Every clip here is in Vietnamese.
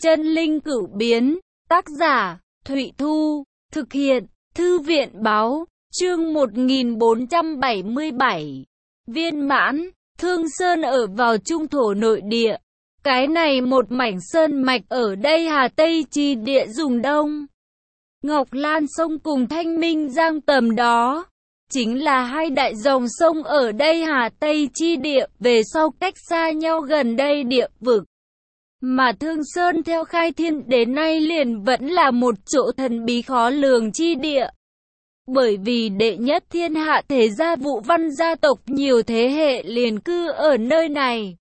Chân linh cửu biến, tác giả, Thụy Thu, thực hiện, Thư viện báo, chương 1477. Viên mãn, Thương Sơn ở vào trung thổ nội địa. Cái này một mảnh sơn mạch ở đây Hà Tây chi địa dùng đông. Ngọc Lan sông cùng Thanh Minh Giang tầm đó. Chính là hai đại dòng sông ở đây Hà Tây chi địa, về sau cách xa nhau gần đây địa vực. Mà Thương Sơn theo khai thiên đến nay liền vẫn là một chỗ thần bí khó lường chi địa. Bởi vì đệ nhất thiên hạ thế gia Vũ Văn gia tộc nhiều thế hệ liền cư ở nơi này.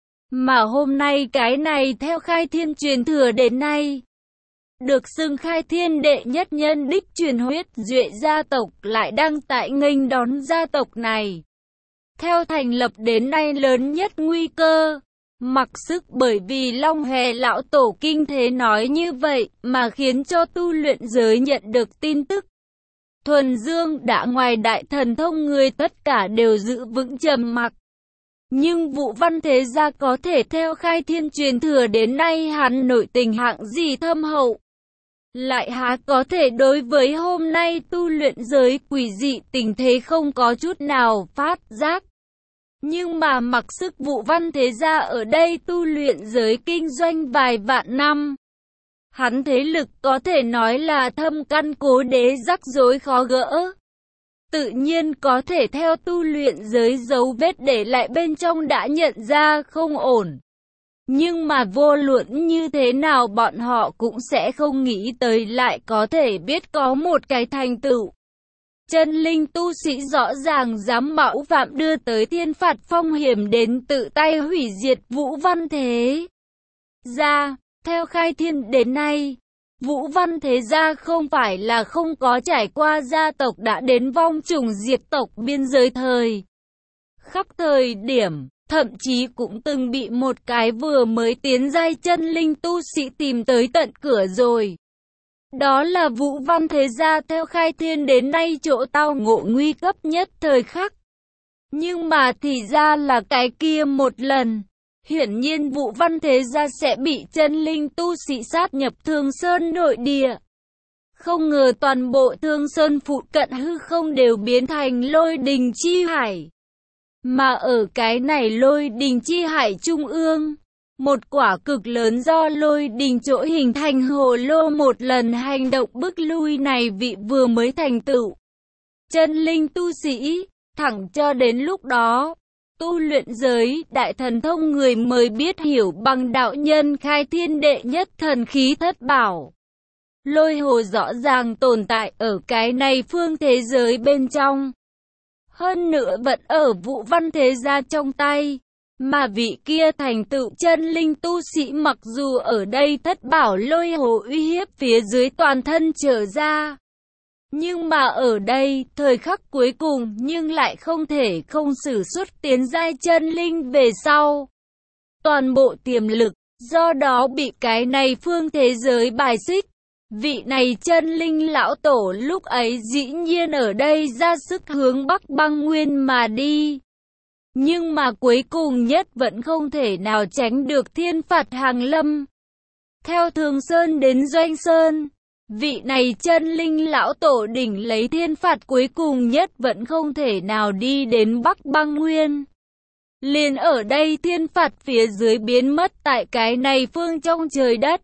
Mà hôm nay cái này theo khai thiên truyền thừa đến nay, được xưng khai thiên đệ nhất nhân đích truyền huyết duệ gia tộc lại đang tại nghênh đón gia tộc này. Theo thành lập đến nay lớn nhất nguy cơ. Mặc sức bởi vì Long Hề lão tổ kinh thế nói như vậy mà khiến cho tu luyện giới nhận được tin tức. Thuần Dương đã ngoài đại thần thông người tất cả đều giữ vững trầm mặc. Nhưng Vũ Văn thế gia có thể theo khai thiên truyền thừa đến nay hắn nội tình hạng gì thâm hậu. Lại há có thể đối với hôm nay tu luyện giới quỷ dị tình thế không có chút nào phát giác. Nhưng mà mặc sức Vũ Văn thế gia ở đây tu luyện giới kinh doanh vài vạn năm. Hắn thế lực có thể nói là thâm căn cố đế rắc rối khó gỡ. Tự nhiên có thể theo tu luyện giới dấu vết để lại bên trong đã nhận ra không ổn. Nhưng mà vô luận như thế nào bọn họ cũng sẽ không nghĩ tới lại có thể biết có một cái thành tựu. Chân linh tu sĩ rõ ràng dám mạo phạm đưa tới thiên phạt phong hiểm đến tự tay hủy diệt Vũ Văn thế gia. Theo khai thiên đến nay, Vũ Văn thế gia không phải là không có trải qua gia tộc đã đến vong trùng diệt tộc biên giới thời. Khắp thời điểm, thậm chí cũng từng bị một cái vừa mới tiến giai chân linh tu sĩ tìm tới tận cửa rồi. Đó là Vũ Văn thế gia theo khai thiên đến nay chỗ tao ngộ nguy cấp nhất thời khắc. Nhưng mà thì ra là cái kia một lần. Hiển nhiên Vũ Văn thế gia sẽ bị chân linh tu sĩ sát nhập Thương Sơn nội địa. Không ngờ toàn bộ Thương Sơn phụ cận hư không đều biến thành lôi đình chi hải. Mà ở cái này lôi đình chi hải trung ương, một quả cực lớn do lôi đình chỗ hình thành hồ lô một lần hành động bức lui này vị vừa mới thành tựu chân linh tu sĩ, thẳng cho đến lúc đó, tu luyện giới đại thần thông người mới biết hiểu bằng đạo nhân khai thiên đệ nhất thần khí thất bảo. Lôi hồ rõ ràng tồn tại ở cái này phương thế giới bên trong. Hơn nữa vẫn ở Vũ Văn thế gia trong tay. Mà vị kia thành tựu chân linh tu sĩ mặc dù ở đây thất bảo lôi hồ uy hiếp phía dưới toàn thân trở ra. Nhưng mà ở đây, thời khắc cuối cùng nhưng lại không thể không sử xuất tiến giai chân linh về sau. Toàn bộ tiềm lực, do đó bị cái này phương thế giới bài xích. Vị này chân linh lão tổ lúc ấy dĩ nhiên ở đây ra sức hướng Bắc Băng Nguyên mà đi. Nhưng mà cuối cùng nhất vẫn không thể nào tránh được thiên phạt hàng lâm. Theo Thường Sơn đến Doanh Sơn, vị này chân linh lão tổ đỉnh lấy thiên phạt cuối cùng nhất vẫn không thể nào đi đến Bắc Băng Nguyên. Liền ở đây thiên phạt phía dưới biến mất tại cái này phương trong trời đất.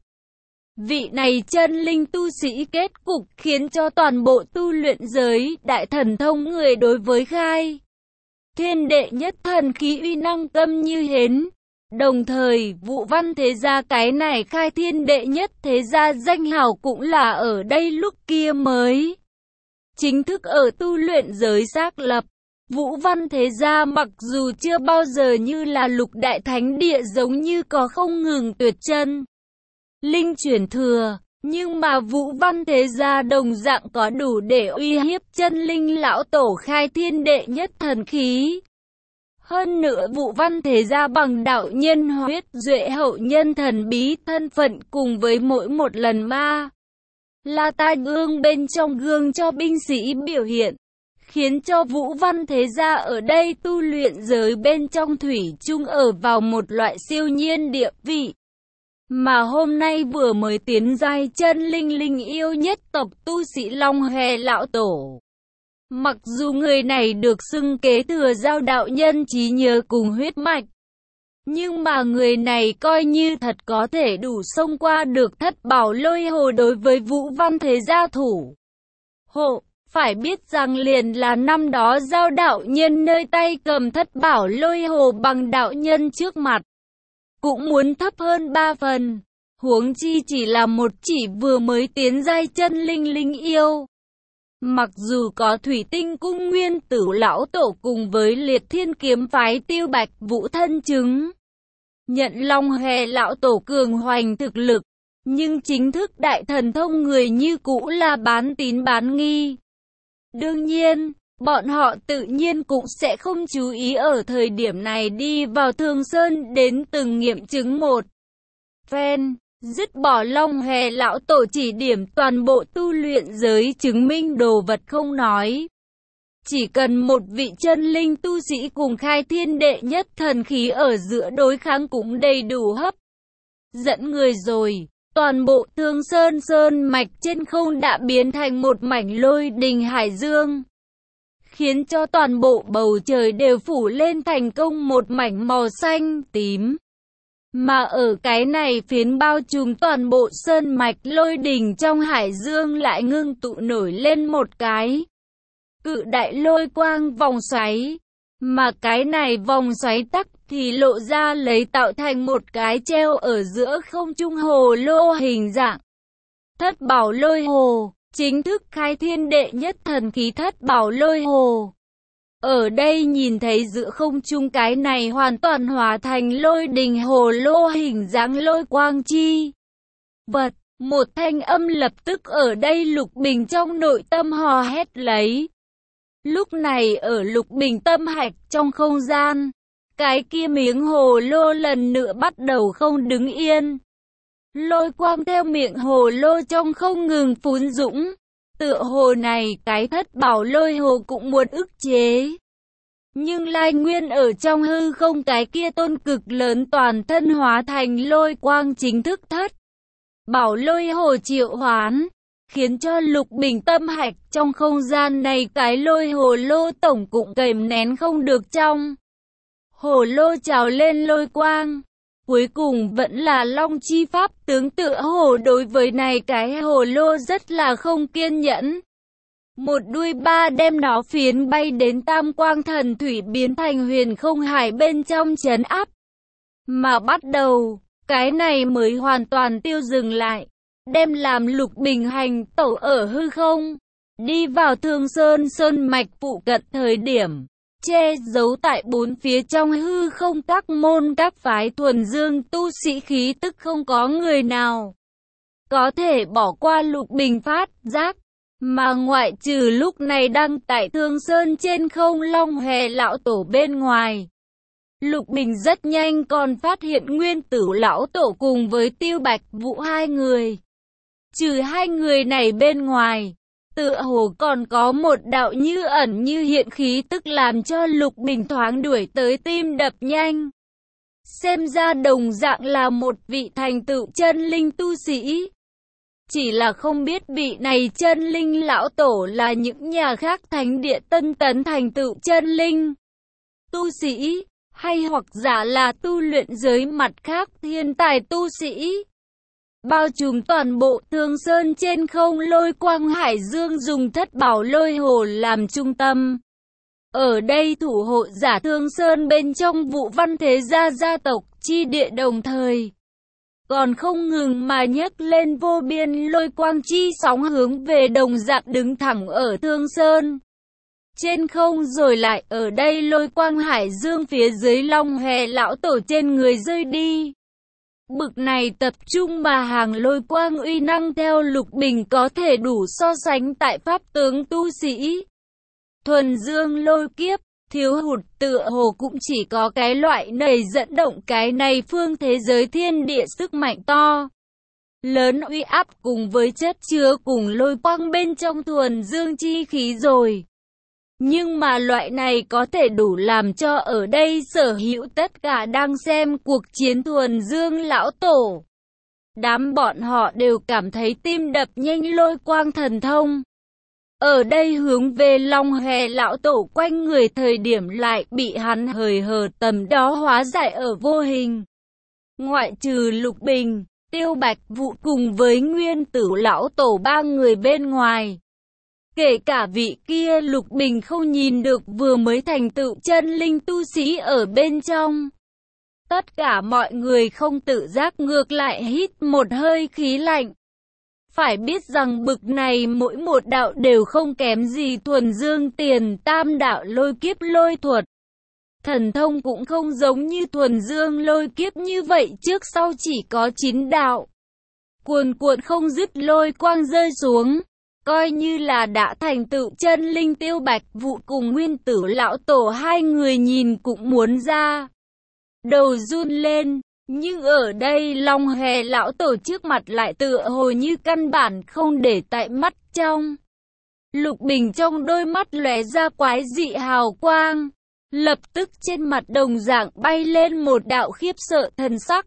Vị này chân linh tu sĩ kết cục khiến cho toàn bộ tu luyện giới đại thần thông người đối với khai thiên đệ nhất thần khí uy năng câm như hến. Đồng thời Vũ Văn thế gia cái này khai thiên đệ nhất thế gia danh hào cũng là ở đây lúc kia mới chính thức ở tu luyện giới xác lập. Vũ Văn thế gia mặc dù chưa bao giờ như là lục đại thánh địa giống như có không ngừng tuyệt chân linh truyền thừa, nhưng mà Vũ Văn thế gia đồng dạng có đủ để uy hiếp chân linh lão tổ khai thiên đệ nhất thần khí. Hơn nữa Vũ Văn thế gia bằng đạo nhân huyết duệ hậu nhân thần bí thân phận cùng với mỗi một lần ma la tai gương bên trong gương cho binh sĩ biểu hiện, khiến cho Vũ Văn thế gia ở đây tu luyện giới bên trong thủy chung ở vào một loại siêu nhiên địa vị. mà hôm nay vừa mới tiến giai chân linh linh yêu nhất tộc tu sĩ Long Hòe Lão Tổ. Mặc dù người này được xưng kế thừa giao đạo nhân trí nhớ cùng huyết mạch, nhưng mà người này coi như thật có thể đủ xông qua được Thất Bảo Lôi Hồ đối với Vũ Văn Thế gia thủ hộ. Phải biết rằng liền là năm đó giao đạo nhân nơi tay cầm Thất Bảo Lôi Hồ bằng đạo nhân trước mặt, cũng muốn thấp hơn 3 phần. Huống chi chỉ là một chỉ vừa mới tiến giai chân linh linh yêu. Mặc dù có Thủy Tinh Cung Nguyên Tử Lão Tổ cùng với Liệt Thiên Kiếm phái Tiêu Bạch Vũ thân chứng nhận Long Hòe Lão Tổ cường hoành thực lực, nhưng chính thức đại thần thông người như cũ là bán tín bán nghi. Đương nhiên, bọn họ tự nhiên cũng sẽ không chú ý ở thời điểm này đi vào Thương Sơn đến từng nghiệm chứng một phen, dứt bỏ Long Hòe Lão Tổ chỉ điểm toàn bộ tu luyện giới chứng minh đồ vật không nói. Chỉ cần một vị chân linh tu sĩ cùng khai thiên đệ nhất thần khí ở giữa đối kháng cũng đầy đủ hấp dẫn người rồi. Toàn bộ Thương Sơn sơn mạch trên không đã biến thành một mảnh lôi đình hải dương, khiến cho toàn bộ bầu trời đều phủ lên thành công một mảnh màu xanh tím. Mà ở cái này phiến bao trùm toàn bộ sơn mạch lôi đình trong hải dương lại ngưng tụ nổi lên một cái cự đại lôi quang vòng xoáy. Mà cái này vòng xoáy tắc thì lộ ra lấy tạo thành một cái treo ở giữa không trung hồ lô hình dạng. Thất Bảo Lôi Hồ, chính thức khai thiên đệ nhất thần khí Thất Bảo Lôi Hồ. Ở đây nhìn thấy giữa không trung cái này hoàn toàn hóa thành lôi đình hồ lô hình dáng lôi quang chi vật. Một thanh âm lập tức ở đây Lục Bình trong nội tâm hò hét lấy. Lúc này ở Lục Bình tâm hạch trong không gian, cái kia miếng hồ lô lần nữa bắt đầu không đứng yên. Lôi quang theo miệng hồ lô trong không ngừng phún dũng. Tựa hồ này cái Thất Bảo Lôi Hồ cũng muốn ức chế. Nhưng lai nguyên ở trong hư không cái kia tôn cực lớn toàn thân hóa thành lôi quang chính thức Thất Bảo Lôi Hồ triệu hoán, khiến cho Lục Bình tâm hạch trong không gian này cái lôi hồ lô tổng cũng kềm nén không được trong hồ lô trào lên lôi quang. Cuối cùng vẫn là Long Chi Pháp tướng tựa hồ đối với này cái hồ lô rất là không kiên nhẫn. Một đuôi ba đem nó phiến bay đến Tam Quang Thần Thủy biến thành huyền không hải bên trong trấn áp. Mà bắt đầu, cái này mới hoàn toàn tiêu dừng lại, đem làm Lục Bình hành tẩu ở hư không, đi vào Thương Sơn sơn mạch phụ cận thời điểm, che giấu tại bốn phía trong hư không các môn các phái thuần dương tu sĩ khí tức không có người nào có thể bỏ qua Lục Bình phát giác. Mà ngoại trừ lúc này đang tại Thương Sơn trên không Long Hòe Lão Tổ bên ngoài, Lục Bình rất nhanh còn phát hiện Nguyên Tử Lão Tổ cùng với Tiêu Bạch Vũ hai người. Trừ hai người này bên ngoài, tựa hồ còn có một đạo như ẩn như hiện khí tức làm cho Lục Bình thoáng đuổi tới tim đập nhanh. Xem ra đồng dạng là một vị thành tựu chân linh tu sĩ. Chỉ là không biết vị này chân linh lão tổ là những nhà khác thánh địa tân tấn thành tựu chân linh tu sĩ, hay hoặc giả là tu luyện giới mặt khác thiên tài tu sĩ. Bao trùm toàn bộ Thương Sơn trên không lôi quang hải dương dùng Thất Bảo Lôi Hồ làm trung tâm. Ở đây thủ hộ giả Thương Sơn bên trong Vũ Văn Thế gia gia tộc chi địa đồng thời còn không ngừng mà nhấc lên vô biên lôi quang chi sóng hướng về đồng dạng đứng thẳng ở Thương Sơn trên không, rồi lại ở đây lôi quang hải dương phía dưới Long Hòe Lão Tổ trên người rơi đi. Bực này tập trung mà hàng lôi quang uy năng theo Lục Bình có thể đủ so sánh tại pháp tướng tu sĩ thuần dương lôi kiếp. Thiếu hụt tựa hồ cũng chỉ có cái loại này dẫn động cái này phương thế giới thiên địa sức mạnh to lớn uy áp cùng với chất chứa cùng lôi quang bên trong thuần dương chi khí rồi. Nhưng mà loại này có thể đủ làm cho ở đây sở hữu tất cả đang xem cuộc chiến thuần dương lão tổ Đám bọn họ đều cảm thấy tim đập nhanh, lôi quang thần thông ở đây hướng về Long Hòe lão tổ quanh người thời điểm lại bị hắn hời hợt tầm đó hóa giải ở vô hình. Ngoại trừ Lục Bình, Tiêu Bạch Vũ cùng với Nguyên Tử lão tổ ba người bên ngoài. Kể cả vị kia Lục Bình không nhìn được vừa mới thành tựu chân linh tu sĩ ở bên trong. Tất cả mọi người không tự giác ngược lại hít một hơi khí lạnh. Phải biết rằng bực này mỗi một đạo đều không kém gì thuần dương tiền tam đạo lôi kiếp lôi thuật. Thần thông cũng không giống như thuần dương lôi kiếp như vậy, trước sau chỉ có 9 đạo. Cuồn cuộn không dứt lôi quang rơi xuống. Coi như là đã thành tựu chân linh Tiêu Bạch Vũ cùng Nguyên Tử lão tổ hai người nhìn cũng muốn ra đầu run lên. Nhưng ở đây Long Hòe lão tổ trước mặt lại tựa hồ như căn bản không để tại mắt trong. Lục Bình trong đôi mắt lóe ra quái dị hào quang. Lập tức trên mặt đồng dạng bay lên một đạo khiếp sợ thần sắc.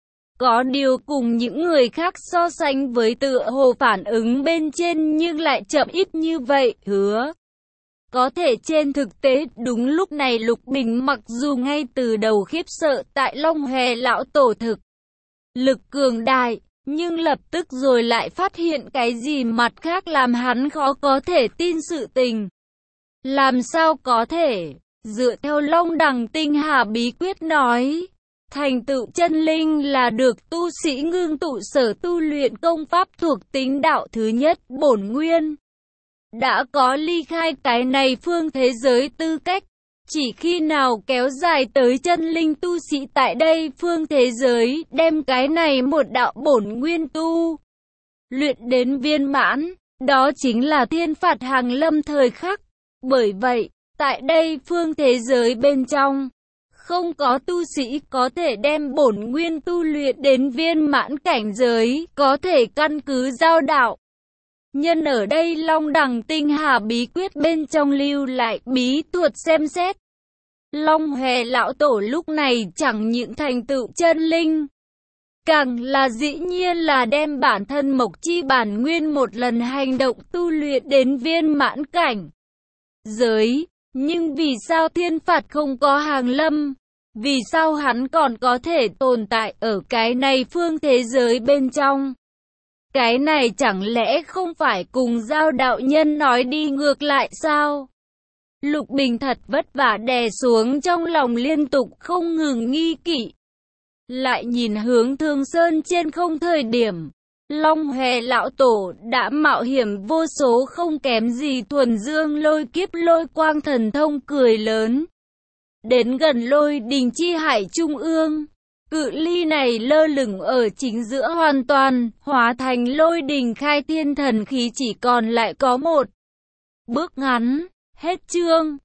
Có điều cùng những người khác so sánh với tựa hồ phản ứng bên trên nhưng lại chậm ít như vậy, hứa. Có thể trên thực tế đúng lúc này Lục Bình mặc dù ngay từ đầu khiếp sợ tại Long Hòe lão tổ thực lực cường đại, nhưng lập tức rồi lại phát hiện cái gì mặt khác làm hắn khó có thể tin sự tình. Làm sao có thể, dựa theo Long Đằng Tinh Hà bí quyết nói, thành tựu chân linh là được tu sĩ ngưng tụ sở tu luyện công pháp thuộc tính đạo thứ nhất bổn nguyên. Đã có ly khai cái này phương thế giới tư cách, chỉ khi nào kéo dài tới chân linh tu sĩ tại đây phương thế giới đem cái này một đạo bổn nguyên tu luyện đến viên mãn, đó chính là thiên phạt hàng lâm thời khắc. Bởi vậy, tại đây phương thế giới bên trong, không có tu sĩ có thể đem bổn nguyên tu luyện đến viên mãn cảnh giới, có thể căn cứ giao đạo. Nhân ở đây Long Đằng Tinh Hà bí quyết bên trong lưu lại bí thuật xem xét. Long Hòe lão tổ lúc này chẳng những thành tựu chân linh, càng là dĩ nhiên là đem bản thân Mộc Chi bản nguyên một lần hành động tu luyện đến viên mãn cảnh giới. Nhưng vì sao thiên phạt không có hàng lâm? Vì sao hắn còn có thể tồn tại ở cái này phương thế giới bên trong? Cái này chẳng lẽ không phải cùng Giao đạo nhân nói đi ngược lại sao? Lục Bình thật vất vả đè xuống trong lòng liên tục không ngừng nghi kỵ. Lại nhìn hướng Thương Sơn trên không thời điểm, Long Hòe lão tổ đã mạo hiểm vô số không kém gì thuần dương lôi kiếp lôi quang thần thông cười lớn. Đến gần lôi đình chi hải trung ương, cự ly này lơ lửng ở chính giữa hoàn toàn, hóa thành lôi đình khai thiên thần khí chỉ còn lại có một bước ngắn. Hết chương.